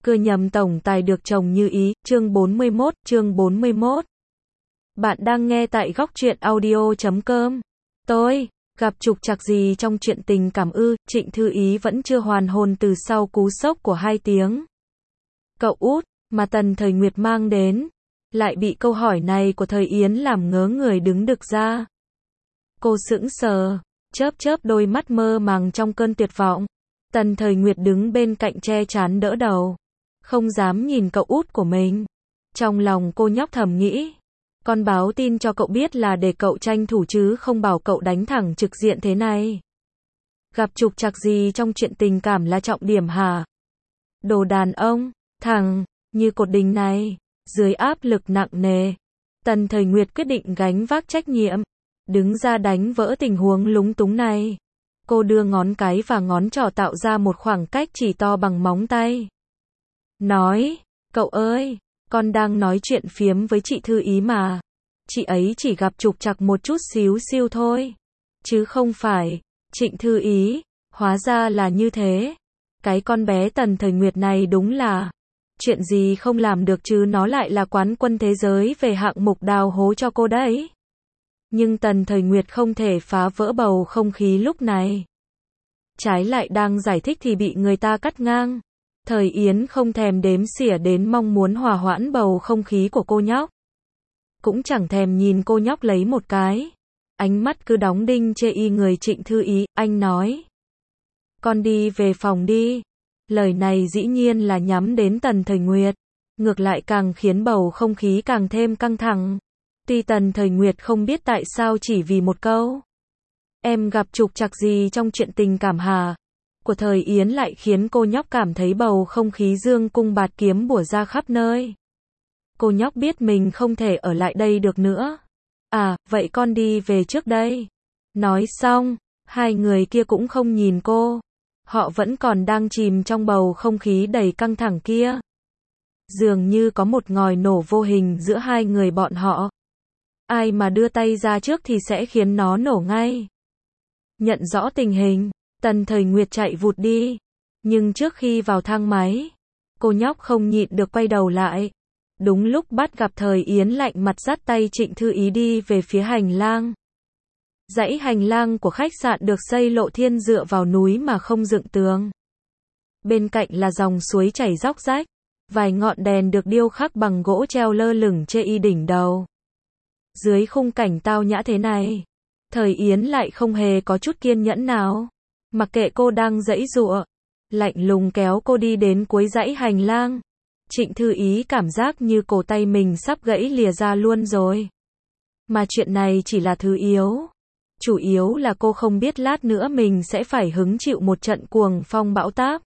Cưa nhầm tổng tài được chồng như ý, chương 41. Bạn đang nghe tại góc truyện audio.com. Tôi, gặp trục trặc gì trong chuyện tình cảm ư? Trịnh Thư Ý vẫn chưa hoàn hồn từ sau cú sốc của 2 tiếng. Cậu út, mà Tần Thời Nguyệt mang đến, lại bị câu hỏi này của Thời Yến làm ngớ người đứng đực ra. Cô sững sờ, chớp đôi mắt mơ màng trong cơn tuyệt vọng. Tần Thời Nguyệt đứng bên cạnh che chắn đỡ đầu, không dám nhìn cậu út của mình. Trong lòng cô nhóc thầm nghĩ, con báo tin cho cậu biết là để cậu tranh thủ chứ không bảo cậu đánh thẳng trực diện thế này. Gặp trục trặc gì trong chuyện tình cảm là trọng điểm hả? Đồ đàn ông, thằng, như cột đình này, dưới áp lực nặng nề, Tần Thời Nguyệt quyết định gánh vác trách nhiệm, đứng ra đánh vỡ tình huống lúng túng này. Cô đưa ngón cái và ngón trỏ tạo ra một khoảng cách chỉ to bằng móng tay. Nói, cậu ơi, con đang nói chuyện phiếm với chị Thư Ý mà. Chị ấy chỉ gặp trục trặc một chút xíu xiu thôi. Chứ không phải. Trịnh Thư Ý, hóa ra là như thế. Cái con bé Tần Thời Nguyệt này đúng là chuyện gì không làm được chứ, nó lại là quán quân thế giới về hạng mục đào hố cho cô đấy. Nhưng Tần Thời Nguyệt không thể phá vỡ bầu không khí lúc này. Trái lại đang giải thích thì bị người ta cắt ngang. Thời Yến không thèm đếm xỉa đến mong muốn hòa hoãn bầu không khí của cô nhóc. Cũng chẳng thèm nhìn cô nhóc lấy một cái. Ánh mắt cứ đóng đinh chê y người Trịnh Thư Ý, anh nói. Con đi về phòng đi. Lời này dĩ nhiên là nhắm đến Tần Thời Nguyệt. Ngược lại càng khiến bầu không khí càng thêm căng thẳng. Tuy Tần Thời Nguyệt không biết tại sao chỉ vì một câu em gặp trục trặc gì trong chuyện tình cảm hả? Của Thời Yến lại khiến cô nhóc cảm thấy bầu không khí dương cung bạt kiếm bủa ra khắp nơi. Cô nhóc biết mình không thể ở lại đây được nữa. À, vậy con đi về trước đây. Nói xong, hai người kia cũng không nhìn cô. Họ vẫn còn đang chìm trong bầu không khí đầy căng thẳng kia. Dường như có một ngòi nổ vô hình giữa hai người bọn họ. Ai mà đưa tay ra trước thì sẽ khiến nó nổ ngay. Nhận rõ tình hình, Tần Thời Nguyệt chạy vụt đi. Nhưng trước khi vào thang máy, cô nhóc không nhịn được quay đầu lại. Đúng lúc bắt gặp Thời Yến lạnh mặt dắt tay Trịnh Thư Ý đi về phía hành lang. Dãy hành lang của khách sạn được xây lộ thiên dựa vào núi mà không dựng tường. Bên cạnh là dòng suối chảy róc rách. Vài ngọn đèn được điêu khắc bằng gỗ treo lơ lửng trên y đỉnh đầu. Dưới khung cảnh tao nhã thế này, Thời Yến lại không hề có chút kiên nhẫn nào. Mặc kệ cô đang giãy giụa, lạnh lùng kéo cô đi đến cuối dãy hành lang. Trịnh Thư Ý cảm giác như cổ tay mình sắp gãy lìa ra luôn rồi. Mà chuyện này chỉ là thứ yếu. Chủ yếu là cô không biết lát nữa mình sẽ phải hứng chịu một trận cuồng phong bão táp.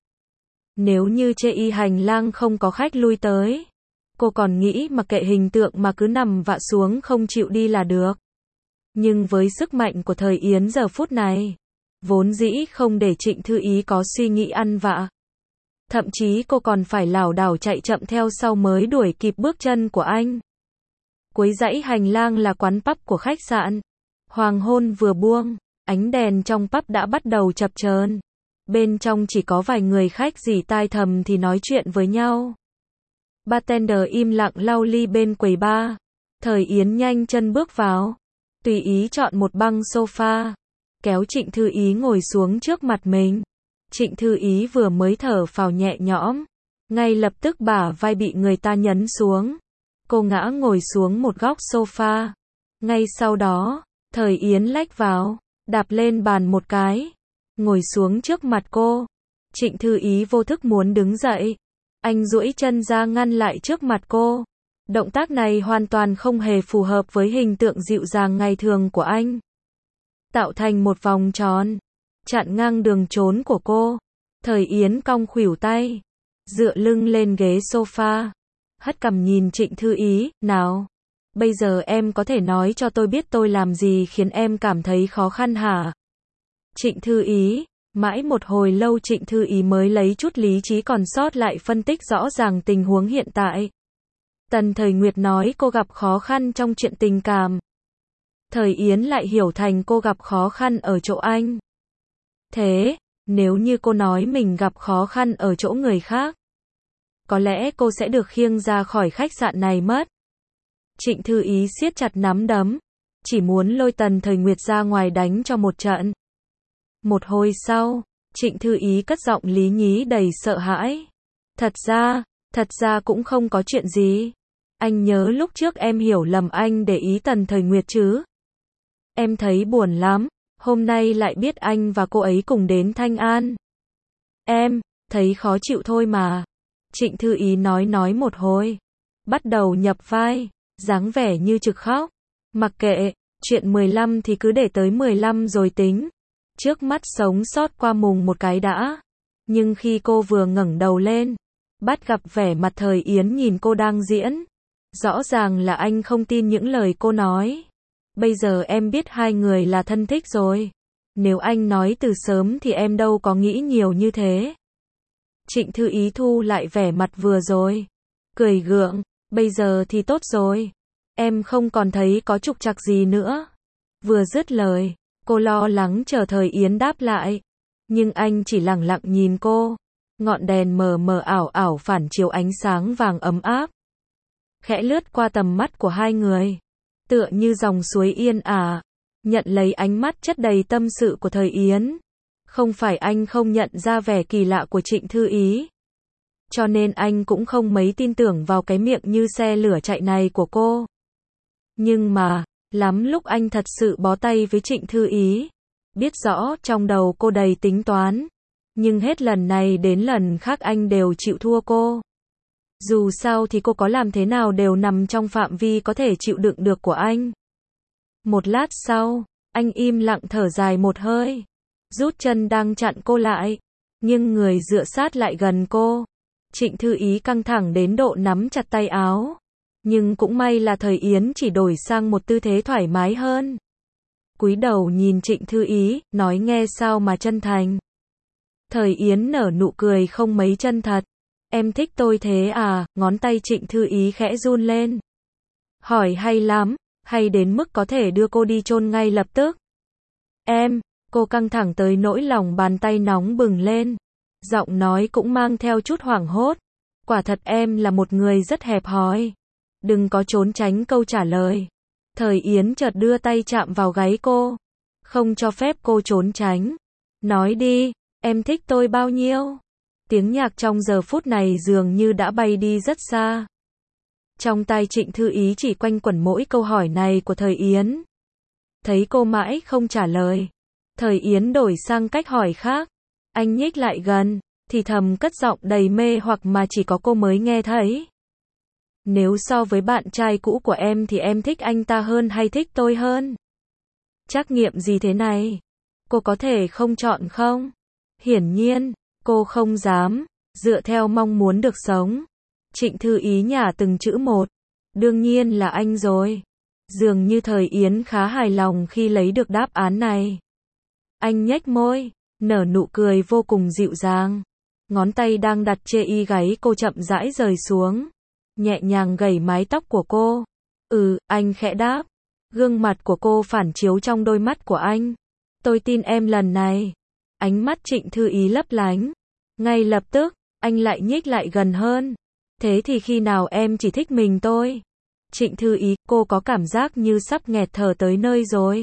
Nếu như trên y hành lang không có khách lui tới, cô còn nghĩ mặc kệ hình tượng mà cứ nằm vạ xuống không chịu đi là được. Nhưng với sức mạnh của Thời Yến giờ phút này, vốn dĩ không để Trịnh Thư Ý có suy nghĩ ăn vạ. Thậm chí cô còn phải lảo đảo chạy chậm theo sau mới đuổi kịp bước chân của anh. Cuối dãy hành lang là quán pub của khách sạn. Hoàng hôn vừa buông, ánh đèn trong pub đã bắt đầu chập chờn. Bên trong chỉ có vài người khách rỉ tai thầm thì nói chuyện với nhau. Bartender im lặng lau ly bên quầy bar. Thời Yến nhanh chân bước vào, tùy ý chọn một băng sofa, kéo Trịnh Thư Ý ngồi xuống trước mặt mình. Trịnh Thư Ý vừa mới thở phào nhẹ nhõm, ngay lập tức bả vai bị người ta nhấn xuống. Cô ngã ngồi xuống một góc sofa. Ngay sau đó, Thời Yến lách vào, đạp lên bàn một cái, ngồi xuống trước mặt cô. Trịnh Thư Ý vô thức muốn đứng dậy. Anh duỗi chân ra ngăn lại trước mặt cô. Động tác này hoàn toàn không hề phù hợp với hình tượng dịu dàng ngày thường của anh. Tạo thành một vòng tròn, chặn ngang đường trốn của cô. Thời Yến cong khuỷu tay, dựa lưng lên ghế sofa, hất cằm nhìn Trịnh Thư Ý, nào, bây giờ em có thể nói cho tôi biết tôi làm gì khiến em cảm thấy khó khăn hả? Trịnh Thư Ý, mãi một hồi lâu Trịnh Thư Ý mới lấy chút lý trí còn sót lại phân tích rõ ràng tình huống hiện tại. Tần Thời Nguyệt nói cô gặp khó khăn trong chuyện tình cảm. Thời Yến lại hiểu thành cô gặp khó khăn ở chỗ anh. Thế, nếu như cô nói mình gặp khó khăn ở chỗ người khác, có lẽ cô sẽ được khiêng ra khỏi khách sạn này mất. Trịnh Thư Ý siết chặt nắm đấm, chỉ muốn lôi Tần Thời Nguyệt ra ngoài đánh cho một trận. Một hồi sau, Trịnh Thư Ý cất giọng lý nhí đầy sợ hãi. Thật ra cũng không có chuyện gì. Anh nhớ lúc trước em hiểu lầm anh để ý Tần Thời Nguyệt chứ. Em thấy buồn lắm, hôm nay lại biết anh và cô ấy cùng đến Thanh An. Em thấy khó chịu thôi mà. Trịnh Thư Ý nói một hồi, bắt đầu nhập vai, dáng vẻ như trực khóc. Mặc kệ, chuyện 15 thì cứ để tới 15 rồi tính. Trước mắt sống sót qua mùng một cái đã. Nhưng khi cô vừa ngẩng đầu lên, bắt gặp vẻ mặt Thời Yến nhìn cô đang diễn. Rõ ràng là anh không tin những lời cô nói. Bây giờ em biết hai người là thân thích rồi. Nếu anh nói từ sớm thì em đâu có nghĩ nhiều như thế. Trịnh Thư Ý thu lại vẻ mặt vừa rồi, cười gượng, bây giờ thì tốt rồi. Em không còn thấy có trục trặc gì nữa. Vừa dứt lời, cô lo lắng chờ Thời Yến đáp lại. Nhưng anh chỉ lẳng lặng nhìn cô. Ngọn đèn mờ mờ ảo ảo phản chiếu ánh sáng vàng ấm áp. Khẽ lướt qua tầm mắt của hai người. Tựa như dòng suối yên ả. Nhận lấy ánh mắt chất đầy tâm sự của Thời Yến. Không phải anh không nhận ra vẻ kỳ lạ của Trịnh Thư Ý. Cho nên anh cũng không mấy tin tưởng vào cái miệng như xe lửa chạy này của cô. Nhưng mà, lắm lúc anh thật sự bó tay với Trịnh Thư Ý. Biết rõ trong đầu cô đầy tính toán. Nhưng hết lần này đến lần khác anh đều chịu thua cô. Dù sao thì cô có làm thế nào đều nằm trong phạm vi có thể chịu đựng được của anh. Một lát sau, anh im lặng thở dài một hơi. Rút chân đang chặn cô lại. Nhưng người dựa sát lại gần cô. Trịnh Thư Ý căng thẳng đến độ nắm chặt tay áo. Nhưng cũng may là Thời Yến chỉ đổi sang một tư thế thoải mái hơn. Cúi đầu nhìn Trịnh Thư Ý, nói nghe sao mà chân thành. Thời Yến nở nụ cười không mấy chân thật. Em thích tôi thế à? Ngón tay Trịnh Thư Ý khẽ run lên. Hỏi hay lắm, hay đến mức có thể đưa cô đi chôn ngay lập tức. Cô căng thẳng tới nỗi lòng bàn tay nóng bừng lên. Giọng nói cũng mang theo chút hoảng hốt. Quả thật em là một người rất hẹp hòi. Đừng có trốn tránh câu trả lời. Thời Yến chợt đưa tay chạm vào gáy cô. Không cho phép cô trốn tránh. Nói đi, em thích tôi bao nhiêu? Tiếng nhạc trong giờ phút này dường như đã bay đi rất xa. Trong tai Trịnh Thư Ý chỉ quanh quẩn mỗi câu hỏi này của Thời Yến. Thấy cô mãi không trả lời. Thời Yến đổi sang cách hỏi khác. Anh nhích lại gần, thì thầm cất giọng đầy mê hoặc mà chỉ có cô mới nghe thấy. Nếu so với bạn trai cũ của em thì em thích anh ta hơn hay thích tôi hơn? Trắc nghiệm gì thế này? Cô có thể không chọn không? Hiển nhiên, cô không dám, dựa theo mong muốn được sống. Trịnh Thư Ý nhả từng chữ một. Đương nhiên là anh rồi. Dường như Thời Yến khá hài lòng khi lấy được đáp án này. Anh nhếch môi, nở nụ cười vô cùng dịu dàng. Ngón tay đang đặt trên y gáy cô chậm rãi rời xuống. Nhẹ nhàng gẩy mái tóc của cô. Anh khẽ đáp. Gương mặt của cô phản chiếu trong đôi mắt của anh. Tôi tin em lần này. Ánh mắt Trịnh Thư Ý lấp lánh. Ngay lập tức, anh lại nhích lại gần hơn. Thế thì khi nào em chỉ thích mình tôi? Trịnh Thư Ý, cô có cảm giác như sắp nghẹt thở tới nơi rồi.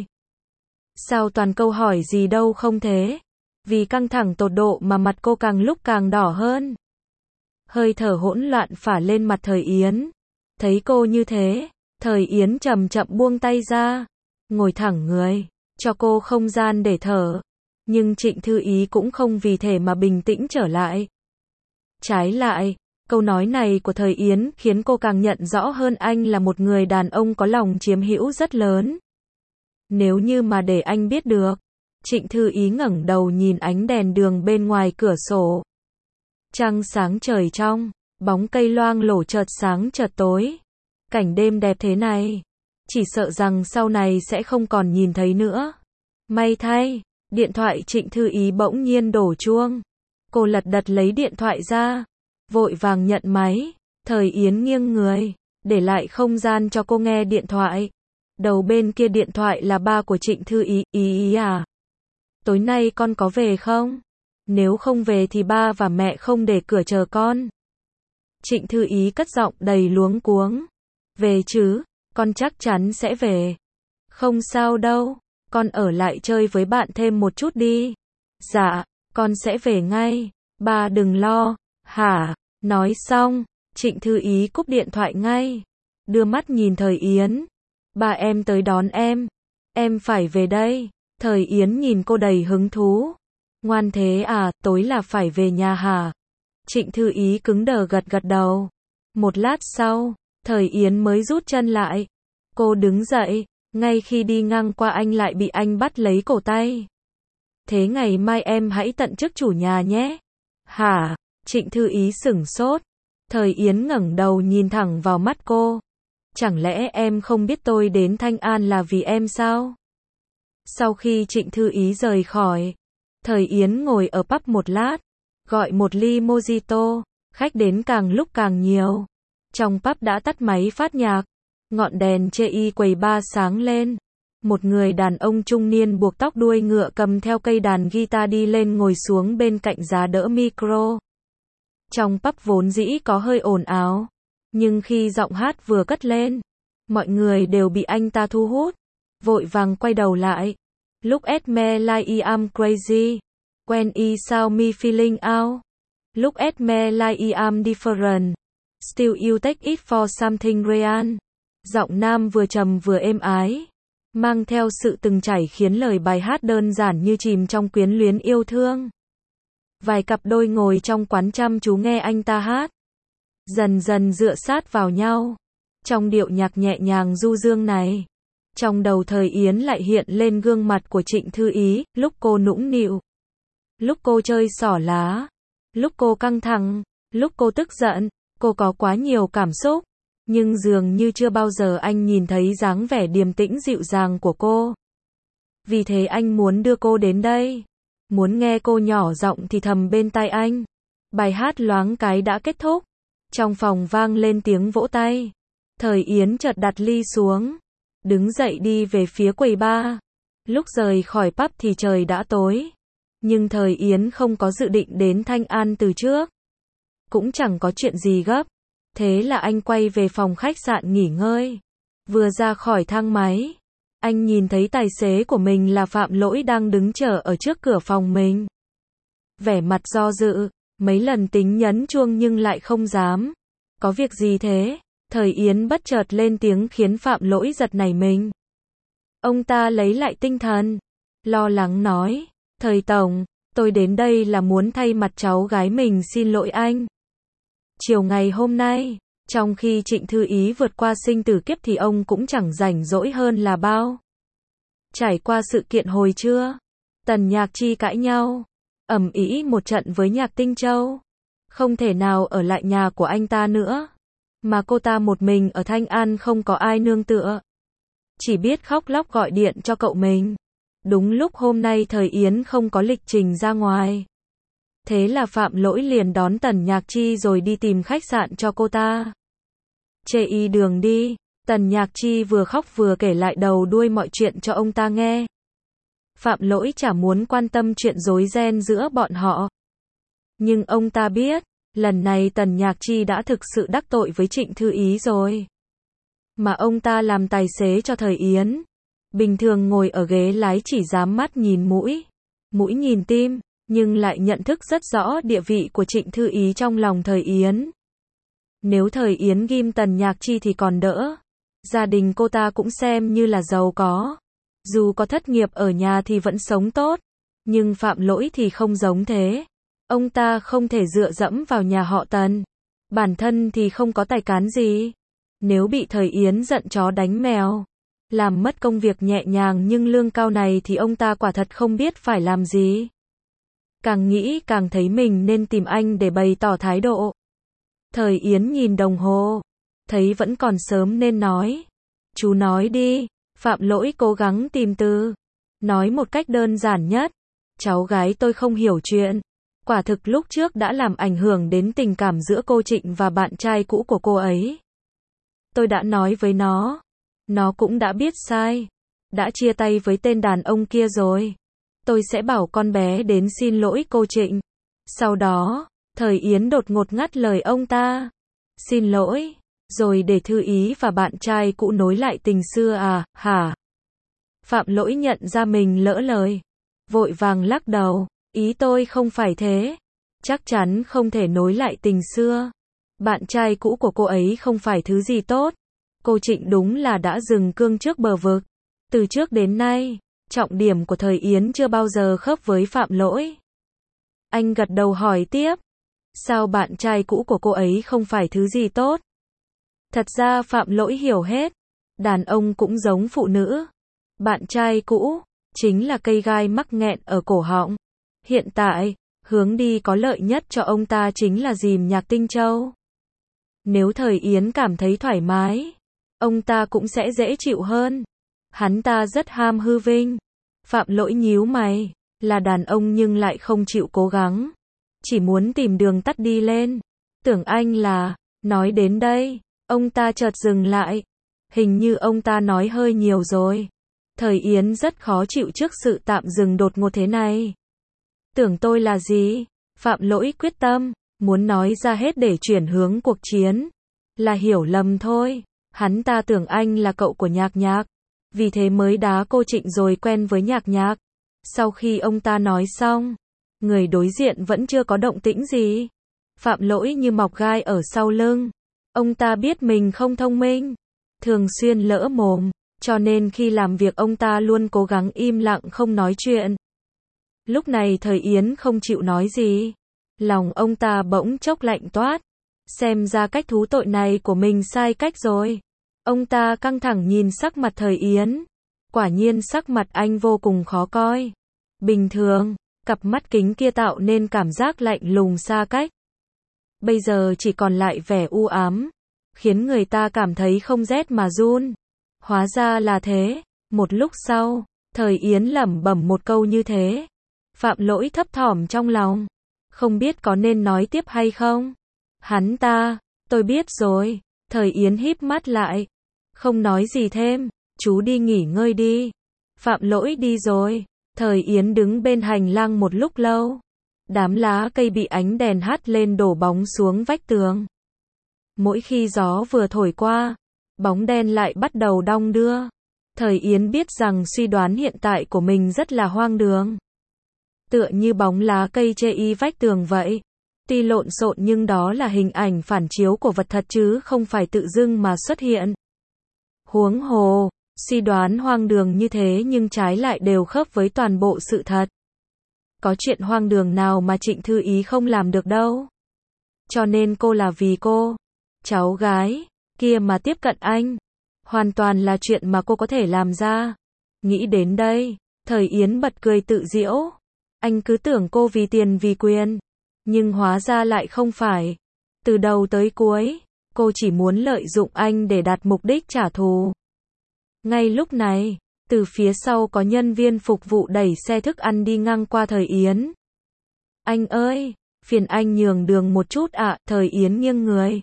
Sao toàn câu hỏi gì đâu không thế? Vì căng thẳng tột độ mà mặt cô càng lúc càng đỏ hơn. Hơi thở hỗn loạn phả lên mặt Thời Yến. Thấy cô như thế, Thời Yến chậm chậm buông tay ra. Ngồi thẳng người, cho cô không gian để thở. Nhưng Trịnh Thư Ý cũng không vì thế mà bình tĩnh trở lại. Trái lại, câu nói này của Thời Yến khiến cô càng nhận rõ hơn anh là một người đàn ông có lòng chiếm hữu rất lớn. Nếu như mà để anh biết được. Trịnh Thư Ý ngẩng đầu nhìn ánh đèn đường bên ngoài cửa sổ. Trăng sáng trời trong, bóng cây loang lổ chợt sáng chợt tối. Cảnh đêm đẹp thế này, chỉ sợ rằng sau này sẽ không còn nhìn thấy nữa. May thay, điện thoại Trịnh Thư Ý bỗng nhiên đổ chuông. Cô lật đật lấy điện thoại ra, vội vàng nhận máy. Thời Yến nghiêng người, để lại không gian cho cô nghe điện thoại. Đầu bên kia điện thoại là ba của Trịnh Thư Ý. Ý à? Tối nay con có về không? Nếu không về thì ba và mẹ không để cửa chờ con. Trịnh Thư Ý cất giọng đầy luống cuống. Về chứ, con chắc chắn sẽ về. Không sao đâu, con ở lại chơi với bạn thêm một chút đi. Dạ, con sẽ về ngay, ba đừng lo. Hả? Nói xong, Trịnh Thư Ý cúp điện thoại ngay. Đưa mắt nhìn Thời Yến. Ba em tới đón em phải về đây. Thời Yến nhìn cô đầy hứng thú. Ngoan thế à, tối là phải về nhà hả? Trịnh Thư Ý cứng đờ gật gật đầu. Một lát sau, Thời Yến mới rút chân lại. Cô đứng dậy, ngay khi đi ngang qua anh lại bị anh bắt lấy cổ tay. Thế ngày mai em hãy tận chức chủ nhà nhé. Hả? Trịnh Thư Ý sửng sốt. Thời Yến ngẩng đầu nhìn thẳng vào mắt cô. Chẳng lẽ em không biết tôi đến Thanh An là vì em sao? Sau khi Trịnh Thư Ý rời khỏi, Thời Yến ngồi ở pub một lát, gọi một ly mojito, khách đến càng lúc càng nhiều. Trong pub đã tắt máy phát nhạc, ngọn đèn chê y quầy bar sáng lên. Một người đàn ông trung niên buộc tóc đuôi ngựa cầm theo cây đàn guitar đi lên ngồi xuống bên cạnh giá đỡ micro. Trong pub vốn dĩ có hơi ồn ào, nhưng khi giọng hát vừa cất lên, mọi người đều bị anh ta thu hút, vội vàng quay đầu lại. Look at me like I'm crazy, when I saw me feeling out. Look at me like I'm different, still you take it for something real. Giọng nam vừa trầm vừa êm ái, mang theo sự từng trải khiến lời bài hát đơn giản như chìm trong quyến luyến yêu thương. Vài cặp đôi ngồi trong quán chăm chú nghe anh ta hát, dần dần dựa sát vào nhau. Trong điệu nhạc nhẹ nhàng du dương này, trong đầu Thời Yến lại hiện lên gương mặt của Trịnh Thư Ý, lúc cô nũng nịu, lúc cô chơi xỏ lá, lúc cô căng thẳng, lúc cô tức giận. Cô có quá nhiều cảm xúc, nhưng dường như chưa bao giờ anh nhìn thấy dáng vẻ điềm tĩnh dịu dàng của cô. Vì thế anh muốn đưa cô đến đây, muốn nghe cô nhỏ giọng thì thầm bên tai anh. Bài hát loáng cái đã kết thúc, trong phòng vang lên tiếng vỗ tay. Thời Yến chợt đặt ly xuống, đứng dậy đi về phía quầy bar. Lúc rời khỏi pub thì trời đã tối, nhưng Thời Yến không có dự định đến Thanh An từ trước, cũng chẳng có chuyện gì gấp. Thế là anh quay về phòng khách sạn nghỉ ngơi. Vừa ra khỏi thang máy, anh nhìn thấy tài xế của mình là Phạm Lỗi đang đứng chờ ở trước cửa phòng mình. Vẻ mặt do dự, mấy lần tính nhấn chuông nhưng lại không dám. Có việc gì thế? Thời Yến bất chợt lên tiếng khiến Phạm Lỗi giật nảy mình. Ông ta lấy lại tinh thần, lo lắng nói, Thời Tổng, tôi đến đây là muốn thay mặt cháu gái mình xin lỗi anh. Chiều ngày hôm nay, trong khi Trịnh Thư Ý vượt qua sinh tử kiếp thì ông cũng chẳng rảnh rỗi hơn là bao. Trải qua sự kiện hồi trưa, Tần Nhạc Chi cãi nhau, ầm ĩ một trận với Nhạc Tinh Châu. Không thể nào ở lại nhà của anh ta nữa, mà cô ta một mình ở Thanh An không có ai nương tựa, chỉ biết khóc lóc gọi điện cho cậu mình. Đúng lúc hôm nay Thời Yến không có lịch trình ra ngoài, thế là Phạm Lỗi liền đón Tần Nhạc Chi rồi đi tìm khách sạn cho cô ta. Chê y đường đi, Tần Nhạc Chi vừa khóc vừa kể lại đầu đuôi mọi chuyện cho ông ta nghe. Phạm Lỗi chả muốn quan tâm chuyện rối ren giữa bọn họ, nhưng ông ta biết, lần này Tần Nhạc Chi đã thực sự đắc tội với Trịnh Thư Ý rồi. Mà ông ta làm tài xế cho Thời Yến, bình thường ngồi ở ghế lái chỉ dám mắt nhìn mũi, mũi nhìn tim, nhưng lại nhận thức rất rõ địa vị của Trịnh Thư Ý trong lòng Thời Yến. Nếu Thời Yến ghim Tần Nhạc Chi thì còn đỡ, gia đình cô ta cũng xem như là giàu có, dù có thất nghiệp ở nhà thì vẫn sống tốt. Nhưng Phạm Lỗi thì không giống thế, ông ta không thể dựa dẫm vào nhà họ Tần, bản thân thì không có tài cán gì. Nếu bị Thời Yến giận chó đánh mèo, làm mất công việc nhẹ nhàng nhưng lương cao này thì ông ta quả thật không biết phải làm gì. Càng nghĩ càng thấy mình nên tìm anh để bày tỏ thái độ. Thời Yến nhìn đồng hồ, thấy vẫn còn sớm nên nói. Chú nói đi. Phạm Lỗi cố gắng tìm từ, nói một cách đơn giản nhất. Cháu gái tôi không hiểu chuyện. Quả thực lúc trước đã làm ảnh hưởng đến tình cảm giữa cô Trịnh và bạn trai cũ của cô ấy. Tôi đã nói với nó cũng đã biết sai, đã chia tay với tên đàn ông kia rồi. Tôi sẽ bảo con bé đến xin lỗi cô Trịnh. Sau đó, Thời Yến đột ngột ngắt lời ông ta. Xin lỗi, rồi để Thư Ý và bạn trai cũ nối lại tình xưa à, hả? Phạm Lỗi nhận ra mình lỡ lời. Vội vàng lắc đầu, ý tôi không phải thế. Chắc chắn không thể nối lại tình xưa. Bạn trai cũ của cô ấy không phải thứ gì tốt. Cô Trịnh đúng là đã dừng cương trước bờ vực. Từ trước đến nay, trọng điểm của thời Yến chưa bao giờ khớp với Phạm Lỗi. Anh gật đầu hỏi tiếp. Sao bạn trai cũ của cô ấy không phải thứ gì tốt? Thật ra Phạm Lỗi hiểu hết. Đàn ông cũng giống phụ nữ. Bạn trai cũ chính là cây gai mắc nghẹn ở cổ họng. Hiện tại, hướng đi có lợi nhất cho ông ta chính là dìm Nhạc Tinh Châu. Nếu thời Yến cảm thấy thoải mái, ông ta cũng sẽ dễ chịu hơn. Hắn ta rất ham hư vinh. Phạm Lỗi nhíu mày, là đàn ông nhưng lại không chịu cố gắng. Chỉ muốn tìm đường tắt đi lên. Tưởng anh là, nói đến đây, ông ta chợt dừng lại. Hình như ông ta nói hơi nhiều rồi. Thời Yến rất khó chịu trước sự tạm dừng đột ngột thế này. Tưởng tôi là gì? Phạm Lỗi quyết tâm, muốn nói ra hết để chuyển hướng cuộc chiến. Là hiểu lầm thôi. Hắn ta tưởng anh là cậu của Nhạc Nhạc. Vì thế mới đá cô Trịnh rồi quen với Nhạc Nhạc. Sau khi ông ta nói xong, người đối diện vẫn chưa có động tĩnh gì. Phạm Lỗi như mọc gai ở sau lưng. Ông ta biết mình không thông minh, thường xuyên lỡ mồm, cho nên khi làm việc ông ta luôn cố gắng im lặng không nói chuyện. Lúc này thời Yến không chịu nói gì. Lòng ông ta bỗng chốc lạnh toát. Xem ra cách thú tội này của mình sai cách rồi. Ông ta căng thẳng nhìn sắc mặt thời Yến. Quả nhiên sắc mặt anh vô cùng khó coi. Bình thường, cặp mắt kính kia tạo nên cảm giác lạnh lùng xa cách. Bây giờ chỉ còn lại vẻ u ám, khiến người ta cảm thấy không rét mà run. Hóa ra là thế. Một lúc sau, thời Yến lẩm bẩm một câu như thế. Phạm Lỗi thấp thỏm trong lòng. Không biết có nên nói tiếp hay không? Hắn ta, tôi biết rồi. Thời Yến híp mắt lại. Không nói gì thêm, chú đi nghỉ ngơi đi. Phạm Lỗi đi rồi. Thời Yến đứng bên hành lang một lúc lâu. Đám lá cây bị ánh đèn hắt lên đổ bóng xuống vách tường. Mỗi khi gió vừa thổi qua, bóng đen lại bắt đầu đong đưa. Thời Yến biết rằng suy đoán hiện tại của mình rất là hoang đường. Tựa như bóng lá cây chê y vách tường vậy. Tuy lộn xộn nhưng đó là hình ảnh phản chiếu của vật thật chứ không phải tự dưng mà xuất hiện. Huống hồ, suy đoán hoang đường như thế nhưng trái lại đều khớp với toàn bộ sự thật. Có chuyện hoang đường nào mà Trịnh Thư Ý không làm được đâu. Cho nên cô là vì cô, cháu gái kia mà tiếp cận anh. Hoàn toàn là chuyện mà cô có thể làm ra. Nghĩ đến đây, thời Yến bật cười tự giễu. Anh cứ tưởng cô vì tiền vì quyền. Nhưng hóa ra lại không phải. Từ đầu tới cuối, cô chỉ muốn lợi dụng anh để đạt mục đích trả thù. Ngay lúc này, từ phía sau có nhân viên phục vụ đẩy xe thức ăn đi ngang qua thời Yến. Anh ơi, phiền anh nhường đường một chút ạ. Thời Yến nghiêng người.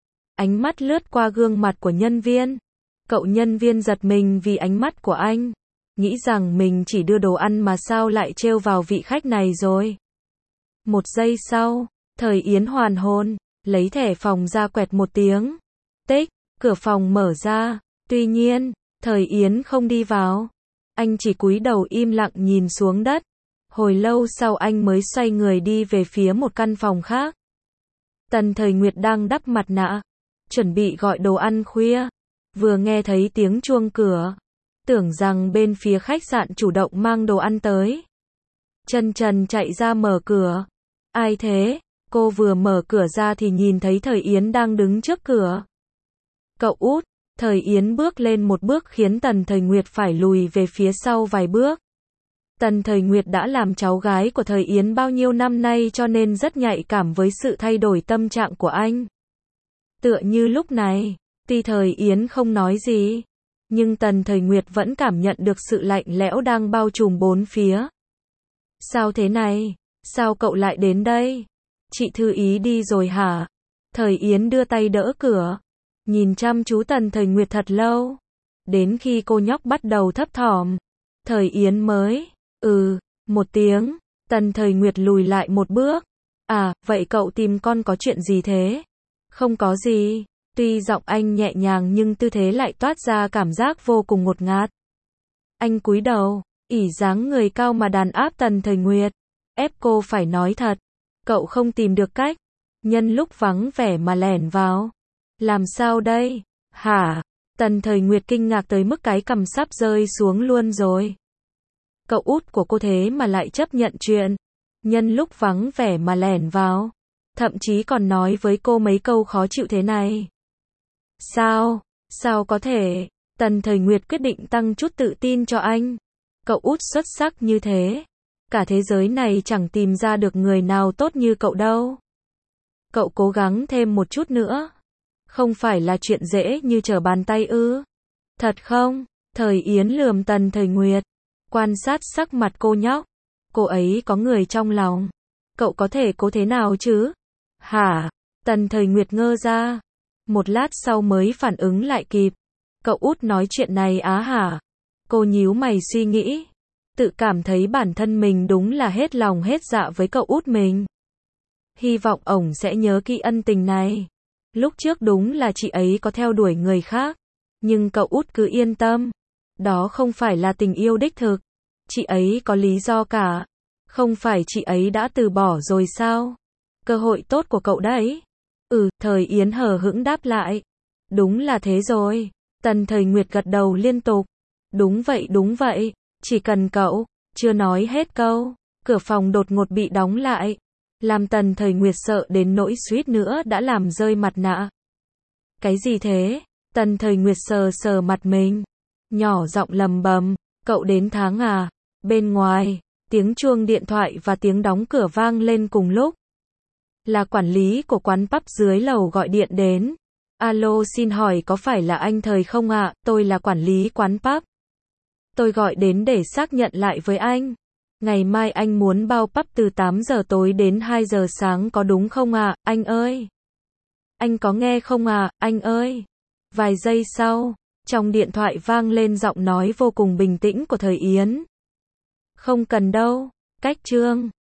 Ánh mắt lướt qua gương mặt của nhân viên. Cậu nhân viên giật mình vì ánh mắt của anh. Nghĩ rằng mình chỉ đưa đồ ăn mà sao lại trêu vào vị khách này rồi. Một giây sau, thời Yến hoàn hồn, lấy thẻ phòng ra quẹt một tiếng. Tích, cửa phòng mở ra. Tuy nhiên, thời Yến không đi vào. Anh chỉ cúi đầu im lặng nhìn xuống đất. Hồi lâu sau anh mới xoay người đi về phía một căn phòng khác. Tần Thời Nguyệt đang đắp mặt nạ, chuẩn bị gọi đồ ăn khuya. Vừa nghe thấy tiếng chuông cửa, tưởng rằng bên phía khách sạn chủ động mang đồ ăn tới. Chân trần chạy ra mở cửa. Ai thế? Cô vừa mở cửa ra thì nhìn thấy thời Yến đang đứng trước cửa. Cậu út. Thời Yến bước lên một bước khiến Tần Thời Nguyệt phải lùi về phía sau vài bước. Tần Thời Nguyệt đã làm cháu gái của thời Yến bao nhiêu năm nay cho nên rất nhạy cảm với sự thay đổi tâm trạng của anh. Tựa như lúc này, tuy thời Yến không nói gì, nhưng Tần Thời Nguyệt vẫn cảm nhận được sự lạnh lẽo đang bao trùm bốn phía. Sao thế này? Sao cậu lại đến đây? Chị Thư Ý đi rồi hả? Thời Yến đưa tay đỡ cửa, nhìn chăm chú Tần Thời Nguyệt thật lâu. Đến khi cô nhóc bắt đầu thấp thỏm, thời Yến mới, một tiếng. Tần Thời Nguyệt lùi lại một bước. À, vậy cậu tìm con có chuyện gì thế? Không có gì. Tuy giọng anh nhẹ nhàng nhưng tư thế lại toát ra cảm giác vô cùng ngột ngạt. Anh cúi đầu, ỷ dáng người cao mà đàn áp Tần Thời Nguyệt. Ép cô phải nói thật. Cậu không tìm được cách. Nhân lúc vắng vẻ mà lẻn vào. Làm sao đây? Hả? Tần Thời Nguyệt kinh ngạc tới mức cái cằm sắp rơi xuống luôn rồi. Cậu út của cô thế mà lại chấp nhận chuyện. Nhân lúc vắng vẻ mà lẻn vào. Thậm chí còn nói với cô mấy câu khó chịu thế này. Sao? Sao có thể? Tần Thời Nguyệt quyết định tăng chút tự tin cho anh. Cậu út xuất sắc như thế. Cả thế giới này chẳng tìm ra được người nào tốt như cậu đâu. Cậu cố gắng thêm một chút nữa. Không phải là chuyện dễ như trở bàn tay ư? Thật không? Thời Yến lườm Tần Thời Nguyệt. Quan sát sắc mặt cô nhóc. Cô ấy có người trong lòng. Cậu có thể cố thế nào chứ? Hả? Tần Thời Nguyệt ngơ ra. Một lát sau mới phản ứng lại kịp. Cậu út nói chuyện này á hả? Cô nhíu mày suy nghĩ. Tự cảm thấy bản thân mình đúng là hết lòng hết dạ với cậu út mình. Hy vọng ổng sẽ nhớ kỹ ân tình này. Lúc trước đúng là chị ấy có theo đuổi người khác. Nhưng cậu út cứ yên tâm. Đó không phải là tình yêu đích thực. Chị ấy có lý do cả. Không phải chị ấy đã từ bỏ rồi sao? Cơ hội tốt của cậu đấy. Thời Yến hờ hững đáp lại. Đúng là thế rồi. Tần Thời Nguyệt gật đầu liên tục. Đúng vậy. Chỉ cần cậu. Chưa nói hết câu. Cửa phòng đột ngột bị đóng lại. Làm Tần Thời Nguyệt sợ đến nỗi suýt nữa đã làm rơi mặt nạ. Cái gì thế? Tần Thời Nguyệt sờ sờ mặt mình. Nhỏ giọng lầm bầm. Cậu đến tháng à? Bên ngoài, tiếng chuông điện thoại và tiếng đóng cửa vang lên cùng lúc. Là quản lý của quán pub dưới lầu gọi điện đến. Alo, xin hỏi có phải là anh Thời không ạ? Tôi là quản lý quán pub. Tôi gọi đến để xác nhận lại với anh. Ngày mai anh muốn bao pub từ 8 giờ tối đến 2 giờ sáng có đúng không ạ, anh ơi? Anh có nghe không ạ, anh ơi? Vài giây sau, trong điện thoại vang lên giọng nói vô cùng bình tĩnh của Thời Yến. Không cần đâu, cách Trương.